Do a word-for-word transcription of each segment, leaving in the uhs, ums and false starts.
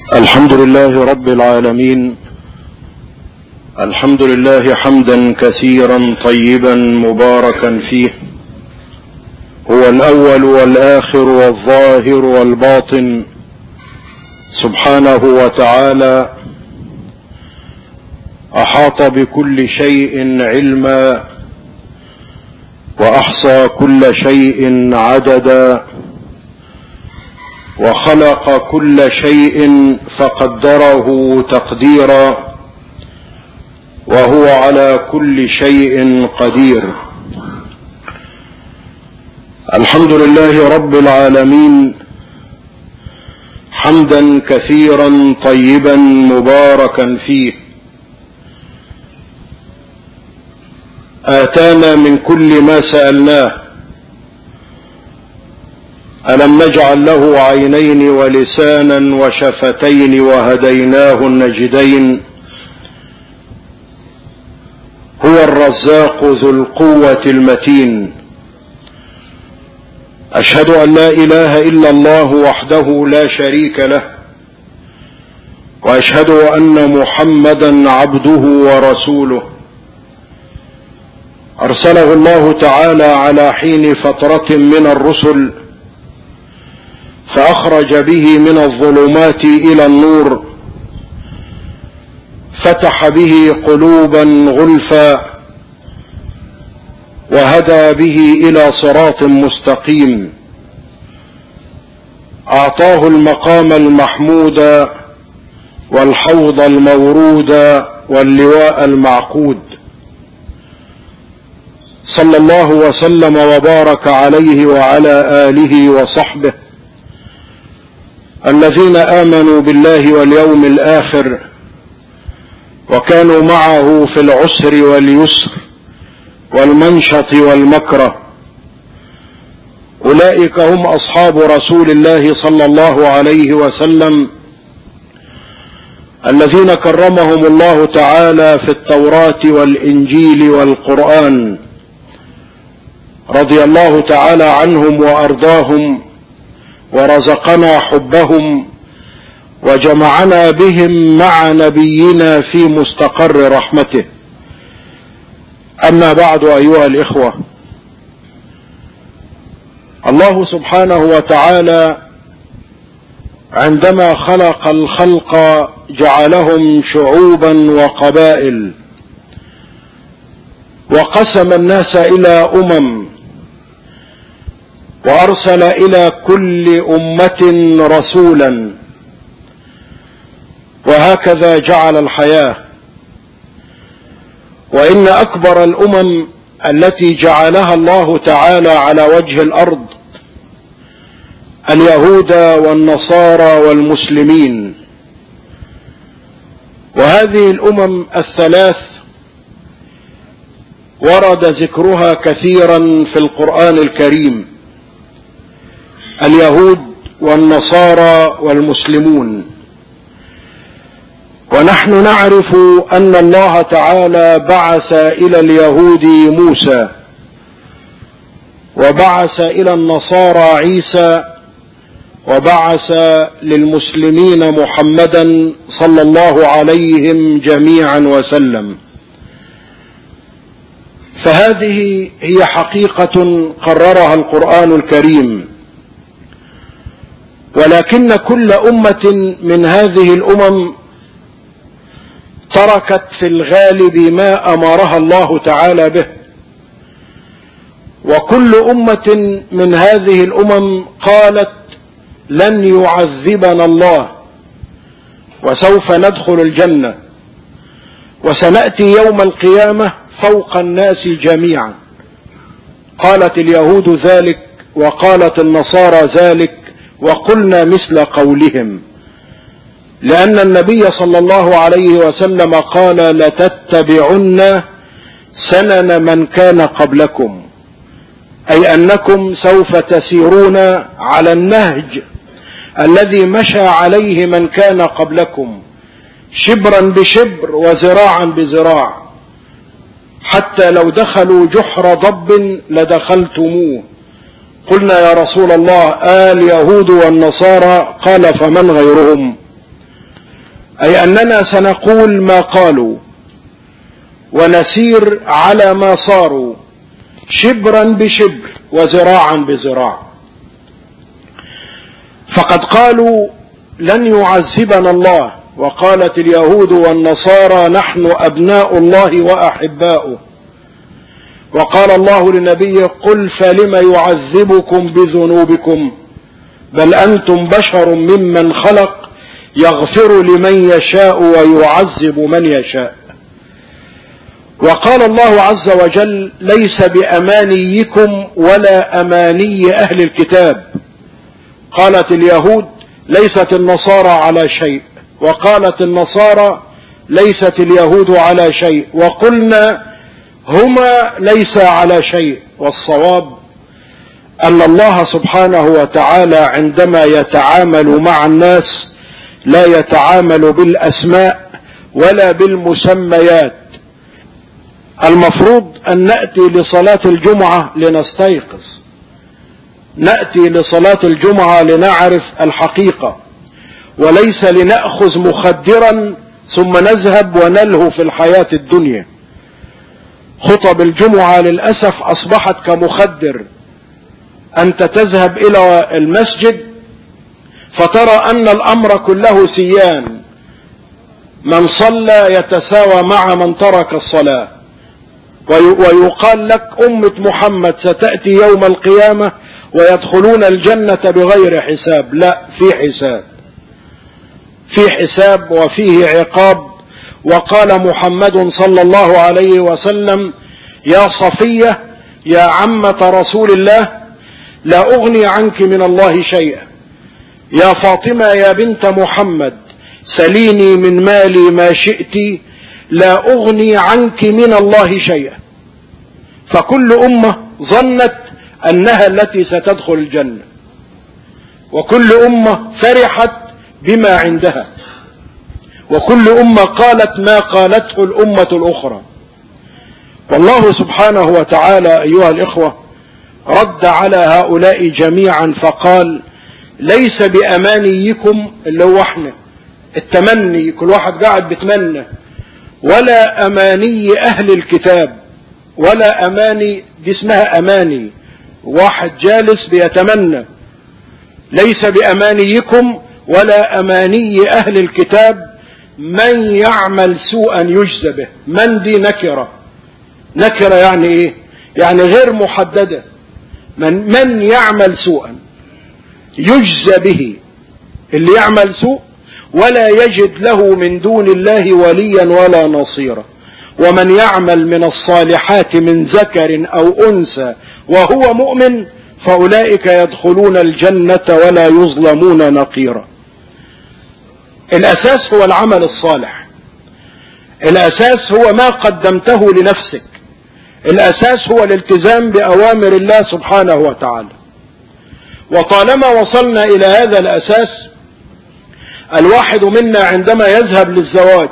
الحمد لله رب العالمين. الحمد لله حمدا كثيرا طيبا مباركا فيه، هو الأول والآخر والظاهر والباطن سبحانه وتعالى، أحاط بكل شيء علما وأحصى كل شيء عددا، وخلق كل شيء فقدره تقديرا، وهو على كل شيء قدير. الحمد لله رب العالمين حمدا كثيرا طيبا مباركا فيه، آتانا من كل ما سألناه. ألم نجعل له عينين ولسانا وشفتين وهديناه النجدين، هو الرزاق ذو القوة المتين. أشهد أن لا إله إلا الله وحده لا شريك له، وأشهد أن محمدا عبده ورسوله، أرسله الله تعالى على حين فترة من الرسل، فأخرج به من الظلمات إلى النور، فتح به قلوبا غلفا، وهدى به إلى صراط مستقيم، أعطاه المقام المحمود والحوض المورود واللواء المعقود، صلى الله وسلم وبارك عليه وعلى آله وصحبه الذين آمنوا بالله واليوم الآخر، وكانوا معه في العسر واليسر والمنشط والمكره. أولئك هم أصحاب رسول الله صلى الله عليه وسلم، الذين كرمهم الله تعالى في التوراة والإنجيل والقرآن، رضي الله تعالى عنهم وأرضاهم، ورزقنا حبهم، وجمعنا بهم مع نبينا في مستقر رحمته. أما بعد، أيها الإخوة، الله سبحانه وتعالى عندما خلق الخلق جعلهم شعوبا وقبائل، وقسم الناس إلى أمم، وأرسل إلى كل أمة رسولا، وهكذا جعل الحياة. وإن أكبر الأمم التي جعلها الله تعالى على وجه الأرض اليهود والنصارى والمسلمين، وهذه الأمم الثلاث ورد ذكرها كثيرا في القرآن الكريم، اليهود والنصارى والمسلمون. ونحن نعرف أن الله تعالى بعث إلى اليهود موسى، وبعث إلى النصارى عيسى، وبعث للمسلمين محمدا صلى الله عليهم جميعا وسلم. فهذه هي حقيقة قررها القرآن الكريم. ولكن كل أمة من هذه الأمم تركت في الغالب ما أمرها الله تعالى به، وكل أمة من هذه الأمم قالت لن يعذبنا الله، وسوف ندخل الجنة، وسنأتي يوم القيامة فوق الناس جميعا. قالت اليهود ذلك، وقالت النصارى ذلك، وقلنا مثل قولهم، لأن النبي صلى الله عليه وسلم قال لتتبعن سنن من كان قبلكم، أي أنكم سوف تسيرون على النهج الذي مشى عليه من كان قبلكم، شبرا بشبر وذراعا بذراع، حتى لو دخلوا جحر ضب لدخلتموه. قلنا يا رسول الله آل يهود والنصارى؟ قال فمن غيرهم؟ أي أننا سنقول ما قالوا ونسير على ما صاروا شبرا بشبر وذراعا بذراع. فقد قالوا لن يعذبنا الله، وقالت اليهود والنصارى نحن أبناء الله وأحباؤه، وقال الله لنبيه قل فلم يعذبكم بذنوبكم بل أنتم بشر ممن خلق يغفر لمن يشاء ويعذب من يشاء. وقال الله عز وجل ليس بأمانيكم ولا أماني أهل الكتاب. قالت اليهود ليست النصارى على شيء، وقالت النصارى ليست اليهود على شيء، وقلنا هما ليس على شيء. والصواب أن الله سبحانه وتعالى عندما يتعامل مع الناس لا يتعامل بالأسماء ولا بالمسميات. المفروض أن نأتي لصلاة الجمعة لنستيقظ، نأتي لصلاة الجمعة لنعرف الحقيقة، وليس لنأخذ مخدرا ثم نذهب ونلهو في الحياة الدنيا. خطب الجمعة للأسف أصبحت كمخدر. أنت تذهب إلى المسجد فترى أن الأمر كله سيان، من صلى يتساوى مع من ترك الصلاة، ويقال لك أمة محمد ستأتي يوم القيامة ويدخلون الجنة بغير حساب. لا، في حساب، في حساب وفيه عقاب. وقال محمد صلى الله عليه وسلم يا صفية يا عمة رسول الله لا أغني عنك من الله شيئا، يا فاطمة يا بنت محمد سليني من مالي ما شئت لا أغني عنك من الله شيئا. فكل أمة ظنت أنها التي ستدخل الجنة، وكل أمة فرحت بما عندها، وكل أمة قالت ما قالته الأمة الأخرى. والله سبحانه وتعالى أيها الإخوة رد على هؤلاء جميعا فقال ليس بأمانيكم اللي هو احنا التمني، كل واحد قاعد بيتمنى، ولا أماني أهل الكتاب، ولا أماني دي اسمها أماني، واحد جالس بيتمنى. ليس بأمانيكم ولا أماني أهل الكتاب من يعمل سوءا يجزى به. من دي نكرة، نكرة يعني ايه؟ يعني غير محددة. من, من يعمل سوءا يجزى به، اللي يعمل سوء ولا يجد له من دون الله وليا ولا نصيرا. ومن يعمل من الصالحات من ذكر أو أنثى وهو مؤمن فأولئك يدخلون الجنة ولا يظلمون نقيرا. الأساس هو العمل الصالح، الأساس هو ما قدمته لنفسك، الأساس هو الالتزام بأوامر الله سبحانه وتعالى. وطالما وصلنا إلى هذا الأساس، الواحد منا عندما يذهب للزواج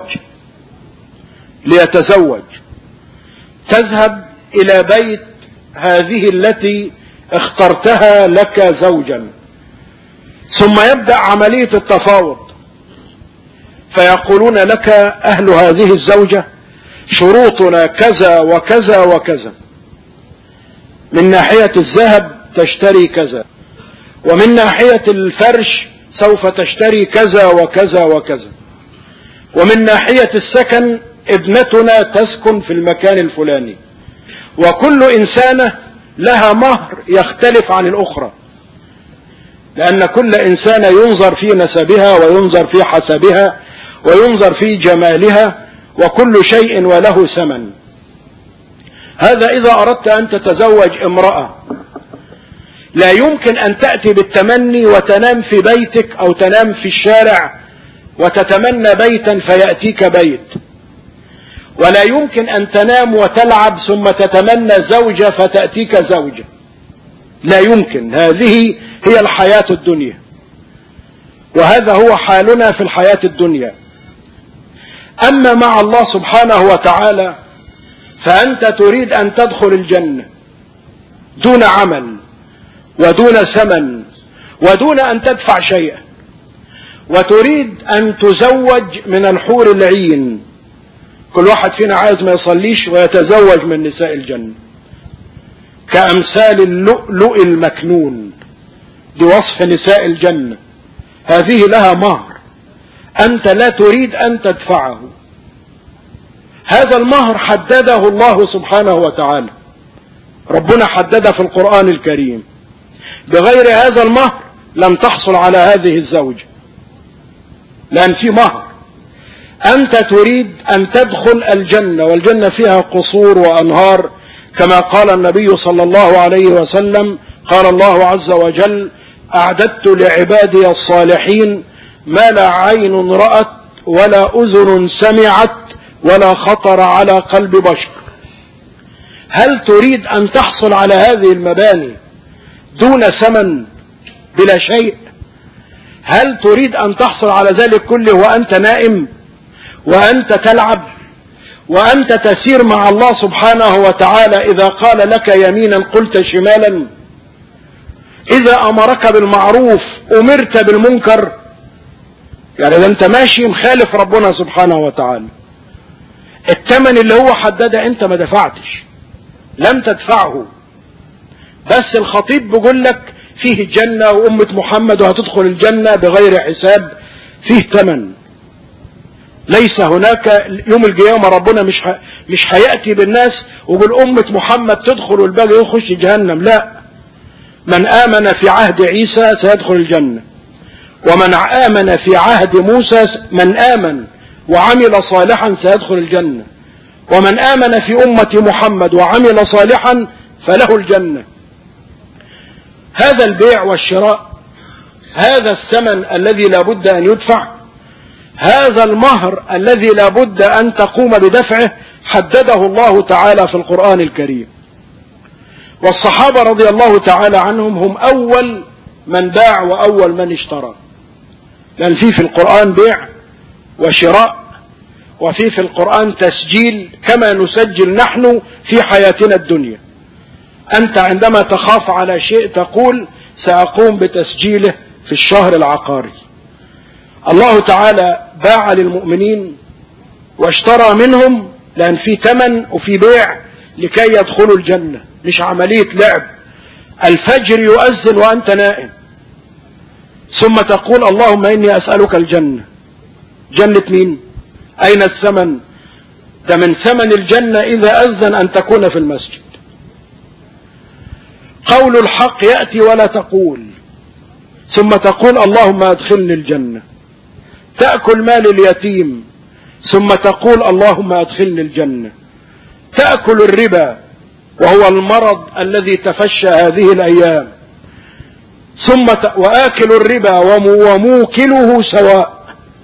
ليتزوج تذهب إلى بيت هذه التي اخترتها لك زوجا، ثم يبدأ عملية التفاوض، فيقولون لك أهل هذه الزوجة شروطنا كذا وكذا وكذا، من ناحية الذهب تشتري كذا، ومن ناحية الفرش سوف تشتري كذا وكذا وكذا، ومن ناحية السكن ابنتنا تسكن في المكان الفلاني. وكل إنسانة لها مهر يختلف عن الأخرى، لأن كل إنسانة ينظر في نسبها وينظر في حسبها وينظر في جمالها، وكل شيء وله ثمن. هذا إذا أردت أن تتزوج امرأة، لا يمكن أن تأتي بالتمني وتنام في بيتك أو تنام في الشارع وتتمنى بيتا فيأتيك بيت، ولا يمكن أن تنام وتلعب ثم تتمنى زوجة فتأتيك زوجة، لا يمكن. هذه هي الحياة الدنيا، وهذا هو حالنا في الحياة الدنيا. أما مع الله سبحانه وتعالى فأنت تريد أن تدخل الجنة دون عمل ودون ثمن ودون أن تدفع شيئا، وتريد أن تزوج من الحور العين. كل واحد فينا عايز ما يصليش ويتزوج من نساء الجنة كأمثال اللؤلؤ المكنون. دي وصف نساء الجنة، هذه لها مهر أنت لا تريد أن تدفعه. هذا المهر حدده الله سبحانه وتعالى، ربنا حدده في القرآن الكريم. بغير هذا المهر لم تحصل على هذه الزوجة، لأن في مهر. أنت تريد أن تدخل الجنة، والجنة فيها قصور وأنهار كما قال النبي صلى الله عليه وسلم. قال الله عز وجل: أعددت لعبادي الصالحين ما لا عين رأت ولا أذن سمعت ولا خطر على قلب بشر. هل تريد أن تحصل على هذه المباني دون ثمن بلا شيء؟ هل تريد أن تحصل على ذلك كله وأنت نائم وأنت تلعب وأنت تسير مع الله سبحانه وتعالى؟ إذا قال لك يمينا قلت شمالا، إذا أمرك بالمعروف أمرت بالمنكر. يعني إذا أنت ماشي مخالف ربنا سبحانه وتعالى. الثمن اللي هو حدده أنت ما دفعتش، لم تدفعه، بس الخطيب بيقول لك فيه الجنة وأمة محمد وهتدخل الجنة بغير حساب. فيه ثمن. ليس هناك يوم القيامة ربنا مش ح... مش هيأتي بالناس ويقول أمة محمد تدخل والباقي يخش جهنم. لا، من آمن في عهد عيسى سيدخل الجنة، ومن آمن في عهد موسى، من آمن وعمل صالحا سيدخل الجنة، ومن آمن في أمة محمد وعمل صالحا فله الجنة. هذا البيع والشراء، هذا الثمن الذي لا بد أن يدفع، هذا المهر الذي لا بد أن تقوم بدفعه، حدده الله تعالى في القرآن الكريم. والصحابة رضي الله تعالى عنهم هم أول من باع وأول من اشترى، لأن في في القرآن بيع وشراء، وفي في القرآن تسجيل كما نسجل نحن في حياتنا الدنيا. أنت عندما تخاف على شيء تقول سأقوم بتسجيله في الشهر العقاري. الله تعالى باع للمؤمنين واشترى منهم، لأن في ثمن وفي بيع لكي يدخلوا الجنة، مش عملية لعب. الفجر يؤذن وأنت نائم، ثم تقول اللهم إني أسألك الجنة. جنة مين؟ أين الثمن؟ ده من ثمن الجنة إذا أذن أن تكون في المسجد. قول الحق يأتي ولا تقول، ثم تقول اللهم أدخلني الجنة. تأكل مال اليتيم ثم تقول اللهم أدخلني الجنة. تأكل الربا وهو المرض الذي تفشى هذه الأيام، ثم ت... وآكل الربا وموكله سواء.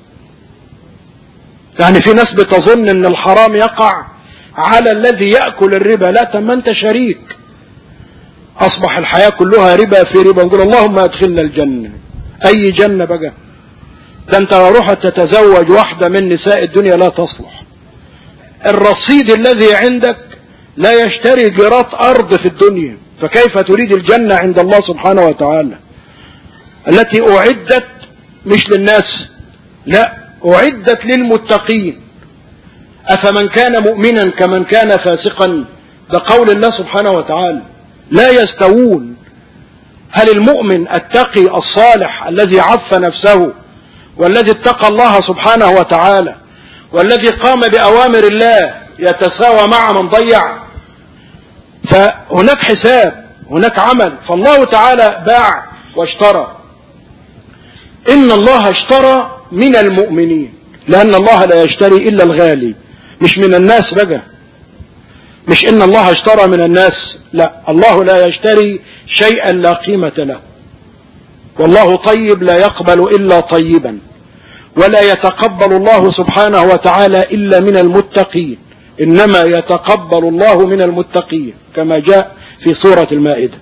يعني في ناس بتظن ان الحرام يقع على الذي يأكل الربا، لا، تم انت شريك. اصبح الحياة كلها ربا في ربا. نقول اللهم ادخلنا الجنة. اي جنة بقى؟ ده انت لو رحت تتزوج واحدة من نساء الدنيا لا تصلح. الرصيد الذي عندك لا يشتري جرات ارض في الدنيا، فكيف تريد الجنة عند الله سبحانه وتعالى التي اعدت مش للناس، لا، اعدت للمتقين. افمن كان مؤمنا كمن كان فاسقا، ده قول الله سبحانه وتعالى، لا يستوون. هل المؤمن التقي الصالح الذي عف نفسه والذي اتقى الله سبحانه وتعالى والذي قام بأوامر الله يتساوى مع من ضيع؟ فهناك حساب، هناك عمل. فالله تعالى باع واشترى. إن الله اشترى من المؤمنين، لأن الله لا يشتري إلا الغالي، مش من الناس بقى. مش إن الله اشترى من الناس، لا، الله لا يشتري شيئا لا قيمة له. والله طيب لا يقبل إلا طيبا، ولا يتقبل الله سبحانه وتعالى إلا من المتقين، إنما يتقبل الله من المتقين كما جاء في سورة المائدة.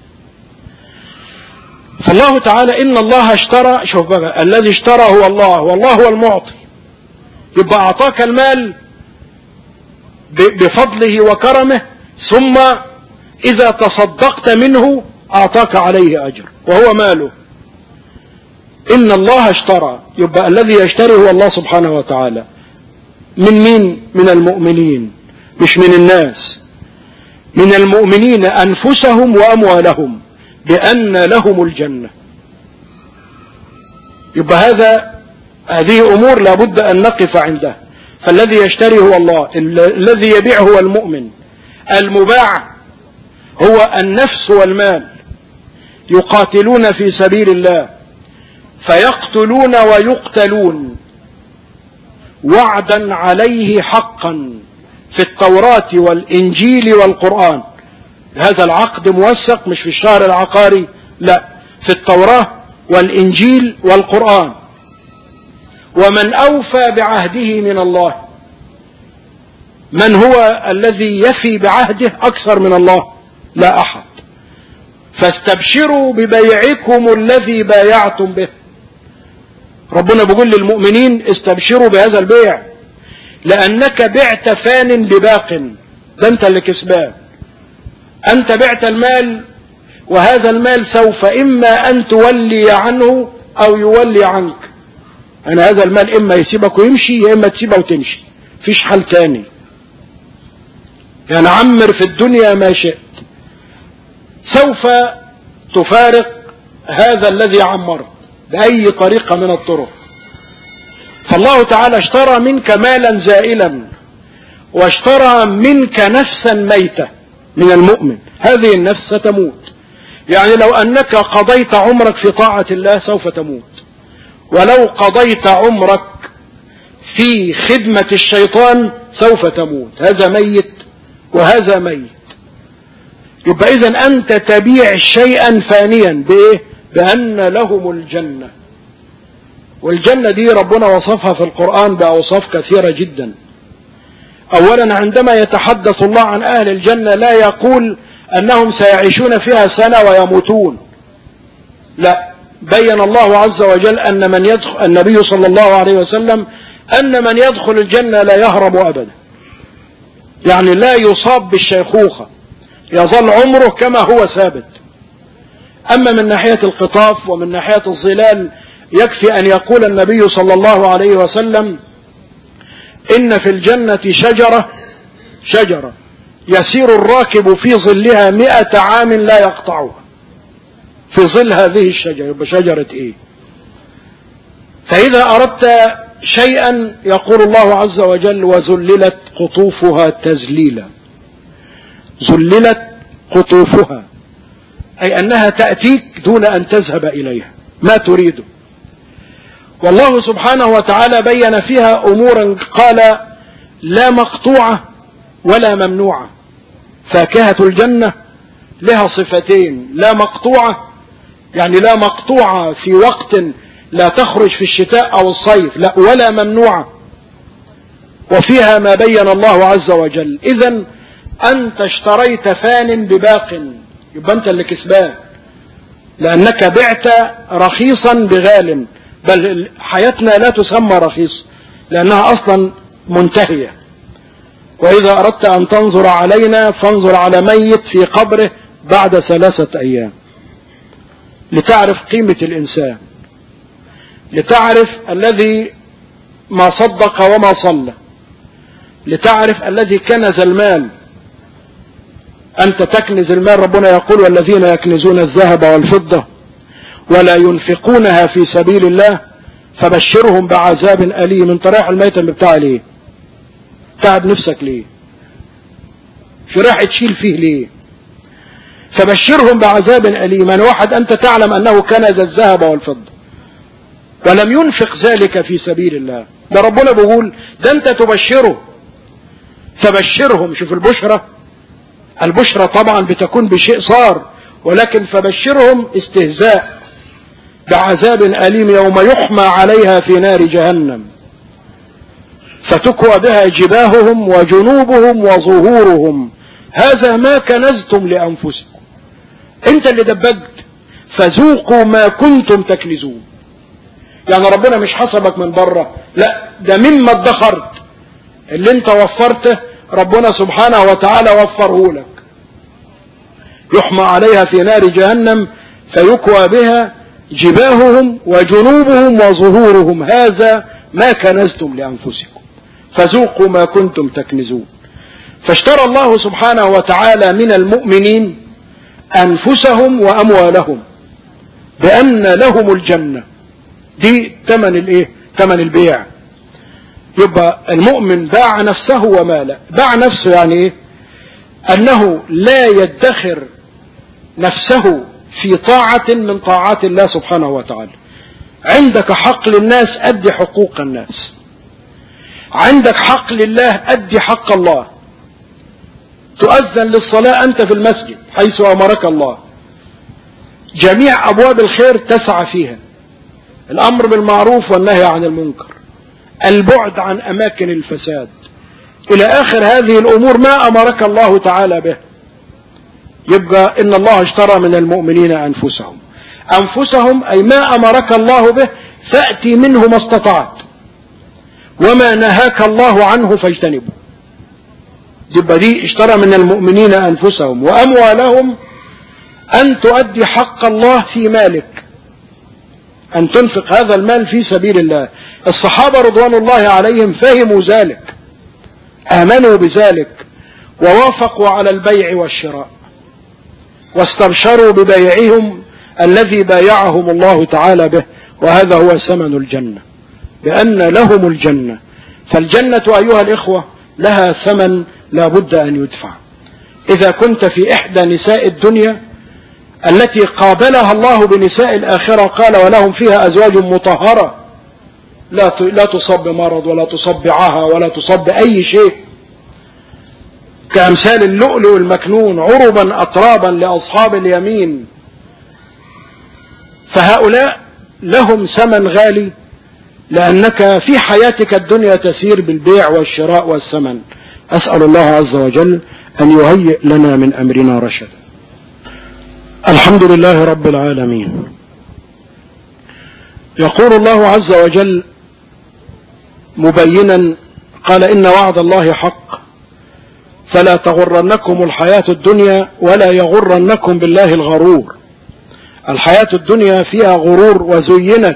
فالله تعالى إن الله اشترى، شوف بقى، الذي اشترى هو الله، والله هو المعطي. يبقى أعطاك المال بفضله وكرمه، ثم إذا تصدقت منه أعطاك عليه أجر، وهو ماله. إن الله اشترى، يبقى الذي يشتري هو الله سبحانه وتعالى. من مين؟ من المؤمنين، مش من الناس. من المؤمنين أنفسهم وأموالهم بأن لهم الجنة. يبقى هذا هذه أمور لابد أن نقف عندها. فالذي يشتري هو الله، الذي يبيع هو المؤمن. المباع هو النفس والمال، يقاتلون في سبيل الله فيقتلون ويقتلون وعدا عليه حقا في التوراة والإنجيل والقرآن. هذا العقد موثق مش في الشهر العقاري، لا، في التوراة والإنجيل والقرآن. ومن أوفى بعهده من الله، من هو الذي يفي بعهده أكثر من الله؟ لا أحد. فاستبشروا ببيعكم الذي بايعتم به. ربنا بيقول للمؤمنين استبشروا بهذا البيع، لأنك بعت فان بباق، ده أنت اللي كسبان. أنت بعت المال، وهذا المال سوف إما أن تولي عنه أو يولي عنك. أنا هذا المال إما يسيبك ويمشي، يا إما تسيبه وتمشي، فيش حل تاني. يعني عمر في الدنيا ما شئت، سوف تفارق هذا الذي عمرت بأي طريقة من الطرق. فالله تعالى اشترى منك مالا زائلا، واشترى منك نفسا ميتة من المؤمن. هذه النفس ستموت. يعني لو أنك قضيت عمرك في طاعة الله سوف تموت، ولو قضيت عمرك في خدمة الشيطان سوف تموت. هذا ميت وهذا ميت. يبقى إذن أنت تبيع شيئا فانيا بإيه؟ بأن لهم الجنة. والجنة دي ربنا وصفها في القرآن بأوصاف كثيرة جدا. أولا عندما يتحدث الله عن أهل الجنة لا يقول أنهم سيعيشون فيها سنة ويموتون، لا، بين الله عز وجل أن من يدخل، النبي صلى الله عليه وسلم، أن من يدخل الجنة لا يهرم أبدا، يعني لا يصاب بالشيخوخة، يظل عمره كما هو ثابت. أما من ناحية القطاف ومن ناحية الظلال يكفي أن يقول النبي صلى الله عليه وسلم إن في الجنة شجرة شجرة يسير الراكب في ظلها مئة عام لا يقطعها. في ظل هذه الشجرة، يبقى شجرة إيه؟ فإذا أردت شيئا يقول الله عز وجل وذللت قطوفها تذليلا. ذللت قطوفها أي أنها تأتيك دون أن تذهب إليها ما تريده. والله سبحانه وتعالى بين فيها أمورا، قال لا مقطوعة ولا ممنوعة. فاكهة الجنة لها صفتين، لا مقطوعة يعني لا مقطوعة في وقت لا تخرج في الشتاء أو الصيف، لا، ولا ممنوعة، وفيها ما بين الله عز وجل. إذن أنت اشتريت فان بباق، يبقى أنت اللي كسبان، لأنك بعت رخيصا بغال. بل حياتنا لا تسمى رخيص لأنها أصلا منتهية. وإذا أردت أن تنظر علينا فانظر على ميت في قبره بعد ثلاثة أيام لتعرف قيمة الإنسان، لتعرف الذي ما صدق وما صلى، لتعرف الذي كنز المال. أنت تكنز المال، ربنا يقول والذين يكنزون الذهب والفضة ولا ينفقونها في سبيل الله فبشرهم بعذاب أليم. انت رايح الميتم بتاع ليه؟ تعب نفسك ليه؟ في راح تشيل فيه ليه؟ فبشرهم بعذاب أليم. يعني واحد أنت تعلم أنه كنز الذهب والفضة ولم ينفق ذلك في سبيل الله، ده ربنا بيقول ده أنت تبشره. فبشرهم، شوف البشرة، البشرة طبعا بتكون بشيء صار، ولكن فبشرهم استهزاء بعذاب أليم يوم يحمى عليها في نار جهنم فتكوى بها جباههم وجنوبهم وظهورهم هذا ما كنزتم لأنفسكم. انت اللي دبجت، فذوقوا ما كنتم تكنزون. يعني ربنا مش حسبك من بره، لا، ده مما ادخرت، اللي انت وفرته ربنا سبحانه وتعالى وفره لك. يحمى عليها في نار جهنم فيكوى بها جباههم وجنوبهم وظهورهم هذا ما كنزتم لأنفسكم فذوقوا ما كنتم تكنزون. فاشترى الله سبحانه وتعالى من المؤمنين أنفسهم وأموالهم بأن لهم الجنة. دي ثمن الايه؟ ثمن البيع. يبقى المؤمن باع نفسه وماله. باع نفسه يعني ايه؟ أنه لا يدخر نفسه في طاعة من طاعات الله سبحانه وتعالى. عندك حق للناس أدي حقوق الناس، عندك حق لله أدي حق الله. تؤذن للصلاة أنت في المسجد حيث أمرك الله، جميع أبواب الخير تسعى فيها، الأمر بالمعروف والنهي عن المنكر، البعد عن أماكن الفساد، إلى آخر هذه الأمور ما أمرك الله تعالى به. يبقى إن الله اشترى من المؤمنين أنفسهم. أنفسهم أي ما أمرك الله به فأتي منه ما استطعت، وما نهاك الله عنه فاجتنبه. يبقى دي اشترى من المؤمنين أنفسهم وأموالهم، أن تؤدي حق الله في مالك، أن تنفق هذا المال في سبيل الله. الصحابة رضوان الله عليهم فهموا ذلك، آمنوا بذلك، ووافقوا على البيع والشراء، واستبشروا ببيعهم الذي بايعهم الله تعالى به، وهذا هو ثمن الجنة، بأن لهم الجنة. فالجنة أيها الإخوة لها ثمن لا بد أن يدفع. إذا كنت في إحدى نساء الدنيا التي قابلها الله بنساء الآخرة قال ولهم فيها أزواج مطهرة لا تصب بمرض ولا تصب بعاهة ولا تصب بأي شيء، كأمثال اللؤلؤ المكنون عربا أطرابا لأصحاب اليمين. فهؤلاء لهم ثمن غالي، لأنك في حياتك الدنيا تسير بالبيع والشراء والثمن. أسأل الله عز وجل أن يهيئ لنا من أمرنا رشدا. الحمد لله رب العالمين. يقول الله عز وجل مبينا قال إن وعد الله حق فلا تغرنكم الحياة الدنيا ولا يغرنكم بالله الغرور. الحياة الدنيا فيها غرور وزينت.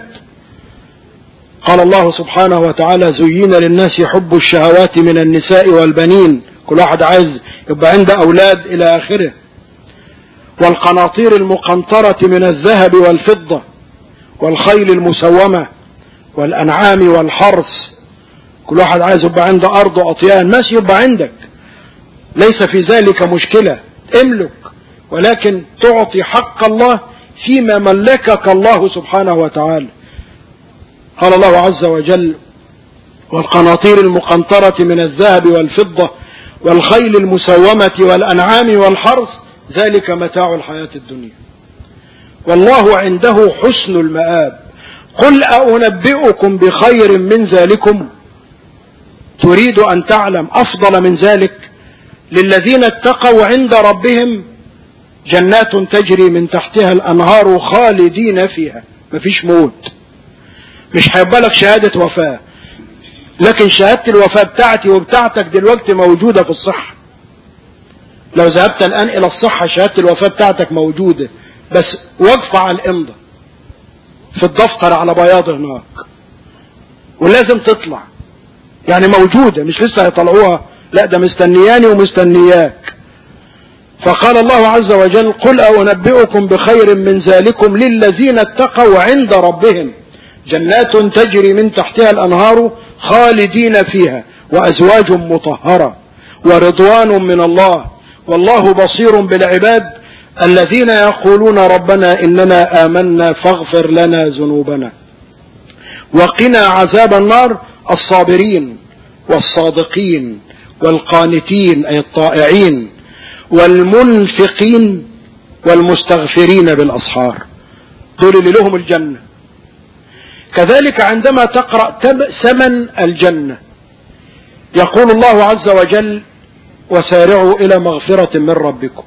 قال الله سبحانه وتعالى زين للناس حب الشهوات من النساء والبنين، كل واحد عايز يبقى عنده أولاد إلى آخره، والقناطير المقنطرة من الذهب والفضة والخيل المسومة والأنعام والحرث، كل واحد عايز يبقى عنده أرض وأطيان، ماشي يبقى عندك، ليس في ذلك مشكلة، املك، ولكن تعطي حق الله فيما ملكك الله سبحانه وتعالى. قال الله عز وجل والقناطير المقنطرة من الذهب والفضة والخيل المسومة والأنعام والحرث ذلك متاع الحياة الدنيا والله عنده حسن المآب. قل أنبئكم بخير من ذلكم، تريد أن تعلم أفضل من ذلك؟ للذين اتقوا عند ربهم جنات تجري من تحتها الأنهار خالدين فيها، مفيش موت، مش هيبقى لك شهادة وفاة، لكن شهادة الوفاة بتاعتي وبتاعتك دلوقتي موجودة في الصحة. لو ذهبت الآن إلى الصحة شهادة الوفاة بتاعتك موجودة، بس واقفة على الإمضة في الدفتر على بياض هناك، ولازم تطلع، يعني موجودة، مش لسه هيطلعوها، لا ده مستنياني ومستنياك. فقال الله عز وجل قل أنبئكم بخير من ذلكم للذين اتقوا عند ربهم جنات تجري من تحتها الأنهار خالدين فيها وأزواج مطهرة ورضوان من الله والله بصير بالعباد الذين يقولون ربنا إننا آمنا فاغفر لنا ذنوبنا وقنا عذاب النار. الصابرين والصادقين والقانتين أي الطائعين والمنفقين والمستغفرين بالأسحار، دول اللي لهم الجنة. كذلك عندما تقرأ ثمن الجنة يقول الله عز وجل وسارعوا إلى مغفرة من ربكم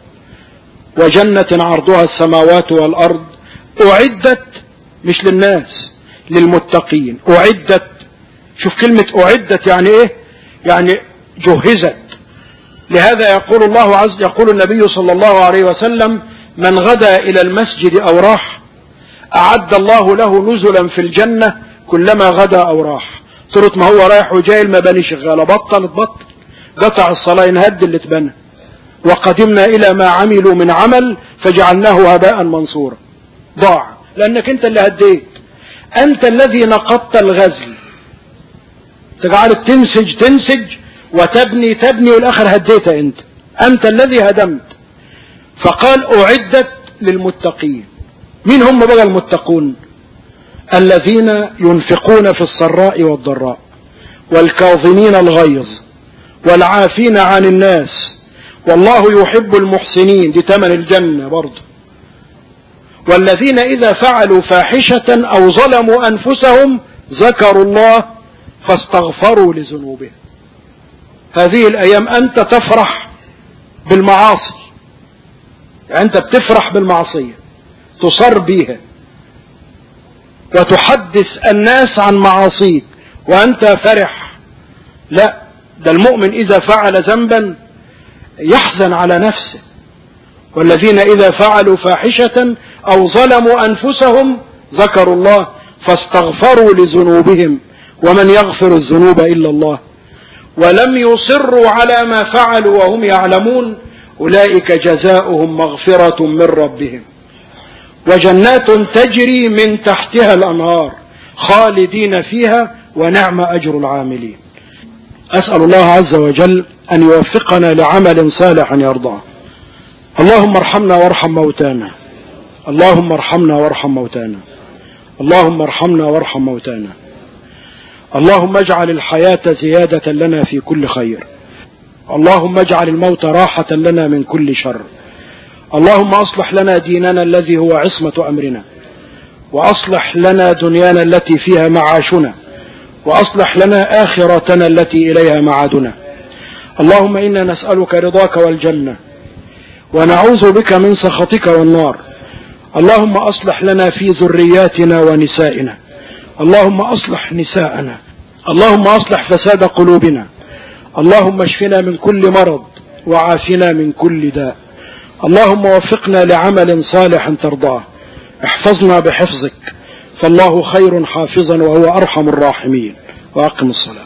وجنة عرضها السماوات والأرض أعدت، مش للناس، للمتقين. أعدت، شوف كلمة أعدت يعني إيه؟ يعني جهزت. لهذا يقول الله عز يقول النبي صلى الله عليه وسلم من غدا إلى المسجد أو راح أعد الله له نزلا في الجنة كلما غدا أو راح. طرت ما هو رايح وجاي المباني شغالة، بطلت بطل، قطع الصلاة ينهد اللي اتبنى. وقدمنا إلى ما عملوا من عمل فجعلناه هباء منصورا. ضاع لأنك أنت اللي هديت، أنت الذي نقضت الغزل، تجعلك تنسج تنسج وتبني تبني والآخر هديت أنت، أنت الذي هدمت. فقال أعدت للمتقين. مين هم بقى المتقون؟ الذين ينفقون في السراء والضراء والكاظمين الغيظ والعافين عن الناس والله يحب المحسنين، دي تمن الجنة برضه. والذين إذا فعلوا فاحشة أو ظلموا أنفسهم ذكروا الله فاستغفروا لذنوبهم. هذه الأيام أنت تفرح بالمعاصي، يعني أنت بتفرح بالمعصية، تصر بيها وتحدث الناس عن معاصيك وأنت فرح. لا، ده المؤمن إذا فعل ذنبا يحزن على نفسه. والذين إذا فعلوا فاحشة أو ظلموا أنفسهم ذكروا الله فاستغفروا لذنوبهم ومن يغفر الذنوب إلا الله ولم يصروا على ما فعلوا وهم يعلمون أولئك جزاؤهم مغفرة من ربهم وجنات تجري من تحتها الأنهار خالدين فيها ونعم أجر العاملين. أسأل الله عز وجل أن يوفقنا لعمل صالح يرضاه. اللهم ارحمنا وارحم موتانا، اللهم ارحمنا وارحم موتانا، اللهم ارحمنا وارحم موتانا. اللهم اجعل الحياة زيادة لنا في كل خير، اللهم اجعل الموت راحة لنا من كل شر. اللهم أصلح لنا ديننا الذي هو عصمة أمرنا، وأصلح لنا دنيانا التي فيها معاشنا، وأصلح لنا آخرتنا التي إليها معادنا. اللهم إنا نسألك رضاك والجنة ونعوذ بك من سخطك والنار. اللهم أصلح لنا في ذرياتنا ونسائنا، اللهم أصلح نساءنا، اللهم أصلح فساد قلوبنا، اللهم اشفنا من كل مرض وعافنا من كل داء. اللهم وفقنا لعمل صالح ترضاه، احفظنا بحفظك فالله خير حافظا وهو أرحم الراحمين. وأقم الصلاة.